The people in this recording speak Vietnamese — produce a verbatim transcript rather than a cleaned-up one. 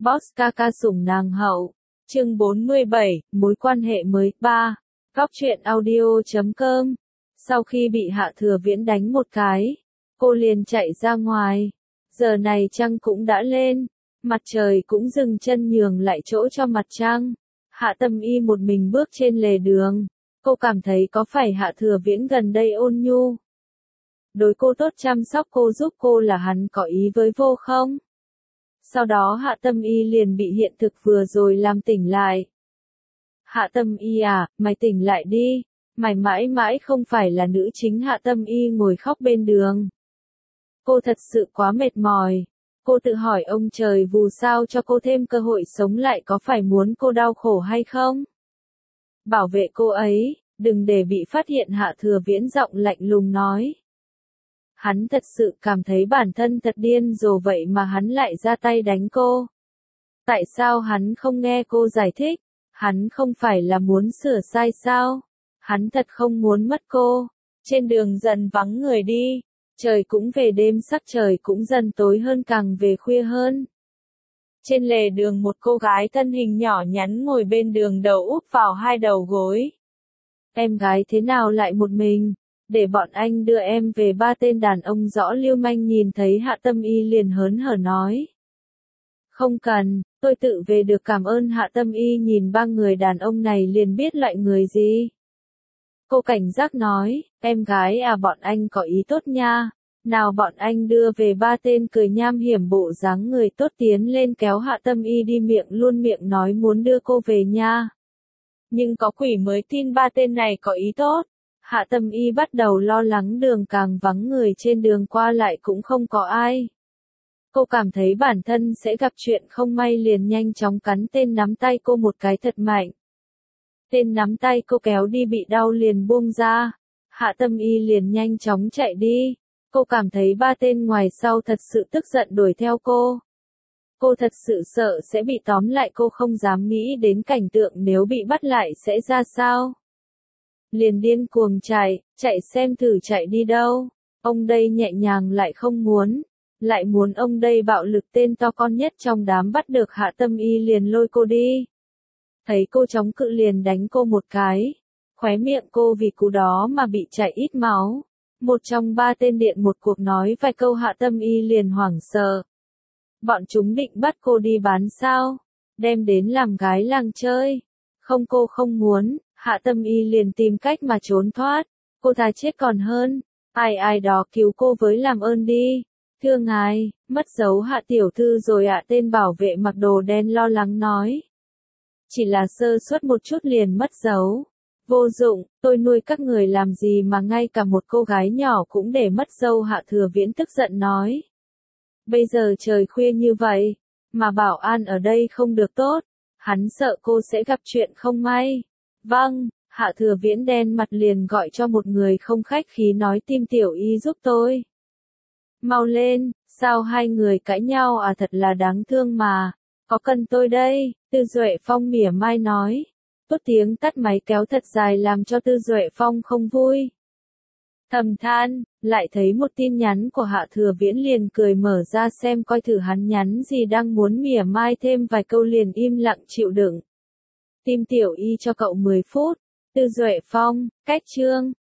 Boss ca ca sủng nàng hậu. Chương bốn mươi bảy, mối quan hệ mới. ba. Góc truyện audio chấm com. Sau khi bị Hạ Thừa Viễn đánh một cái, cô liền chạy ra ngoài. Giờ này trăng cũng đã lên, mặt trời cũng dừng chân nhường lại chỗ cho mặt trăng. Hạ Tâm Y một mình bước trên lề đường, cô cảm thấy có phải Hạ Thừa Viễn gần đây ôn nhu, đối cô tốt, chăm sóc cô, giúp cô là hắn có ý với vô không? Sau đó Hạ Tâm Y liền bị hiện thực vừa rồi làm tỉnh lại. Hạ Tâm Y à, mày tỉnh lại đi, mày mãi mãi không phải là nữ chính. Hạ Tâm Y ngồi khóc bên đường. Cô thật sự quá mệt mỏi. Cô tự hỏi ông trời vù sao cho cô thêm cơ hội sống lại, có phải muốn cô đau khổ hay không? Bảo vệ cô ấy, đừng để bị phát hiện. Hạ Thừa Viễn giọng lạnh lùng nói. Hắn thật sự cảm thấy bản thân thật điên rồ vậy mà hắn lại ra tay đánh cô. Tại sao hắn không nghe cô giải thích? Hắn không phải là muốn sửa sai sao? Hắn thật không muốn mất cô. Trên đường dần vắng người đi. Trời cũng về đêm, sắc trời cũng dần tối hơn, càng về khuya hơn. Trên lề đường một cô gái thân hình nhỏ nhắn ngồi bên đường, đầu úp vào hai đầu gối. Em gái thế nào lại một mình? Để bọn anh đưa em về. Ba tên đàn ông rõ lưu manh nhìn thấy Hạ Tâm Y liền hớn hở nói. Không cần, tôi tự về được, cảm ơn. Hạ Tâm Y nhìn ba người đàn ông này liền biết loại người gì. Cô cảnh giác nói, em gái à, bọn anh có ý tốt nha. Nào bọn anh đưa về. Ba tên cười nham hiểm, bộ dáng người tốt tiến lên kéo Hạ Tâm Y đi, miệng luôn miệng nói muốn đưa cô về nha. Nhưng có quỷ mới tin ba tên này có ý tốt. Hạ Tâm Y bắt đầu lo lắng, đường càng vắng người, trên đường qua lại cũng không có ai. Cô cảm thấy bản thân sẽ gặp chuyện không may, liền nhanh chóng cắn tên nắm tay cô một cái thật mạnh. Tên nắm tay cô kéo đi bị đau liền buông ra. Hạ Tâm Y liền nhanh chóng chạy đi. Cô cảm thấy ba tên ngoài sau thật sự tức giận đuổi theo cô. Cô thật sự sợ sẽ bị tóm lại, cô không dám nghĩ đến cảnh tượng nếu bị bắt lại sẽ ra sao. Liền điên cuồng chạy, chạy xem thử chạy đi đâu. Ông đây nhẹ nhàng lại không muốn, lại muốn ông đây bạo lực. Tên to con nhất trong đám bắt được Hạ Tâm Y liền lôi cô đi. Thấy cô chống cự liền đánh cô một cái. Khóe miệng cô vì cú đó mà bị chảy ít máu. Một trong ba tên điện một cuộc nói vài câu, Hạ Tâm Y liền hoảng sợ. Bọn chúng định bắt cô đi bán sao? Đem đến làm gái làng chơi? Không, cô không muốn. Hạ Tâm Y liền tìm cách mà trốn thoát. Cô thà chết còn hơn. Ai ai đó cứu cô với, làm ơn đi. Thưa ngài, mất dấu Hạ tiểu thư rồi ạ. Tên bảo vệ mặc đồ đen lo lắng nói. Chỉ là sơ suất một chút liền mất dấu. Vô dụng, tôi nuôi các người làm gì mà ngay cả một cô gái nhỏ cũng để mất dấu. Hạ Thừa Viễn tức giận nói. Bây giờ trời khuya như vậy, mà bảo an ở đây không được tốt. Hắn sợ cô sẽ gặp chuyện không may. Vâng, Hạ Thừa Viễn đen mặt liền gọi cho một người không khách khí nói, tìm Tiểu Y giúp tôi. Mau lên, sao hai người cãi nhau à, thật là đáng thương mà. Có cần tôi đây? Tư Duệ Phong mỉa mai nói. Tốt tiếng tắt máy kéo thật dài làm cho Tư Duệ Phong không vui. Thầm than, lại thấy một tin nhắn của Hạ Thừa Viễn liền cười mở ra xem coi thử hắn nhắn gì, đang muốn mỉa mai thêm vài câu liền im lặng chịu đựng. Tim Tiểu Y cho cậu mười phút. Tư Duệ Phong, cách chương.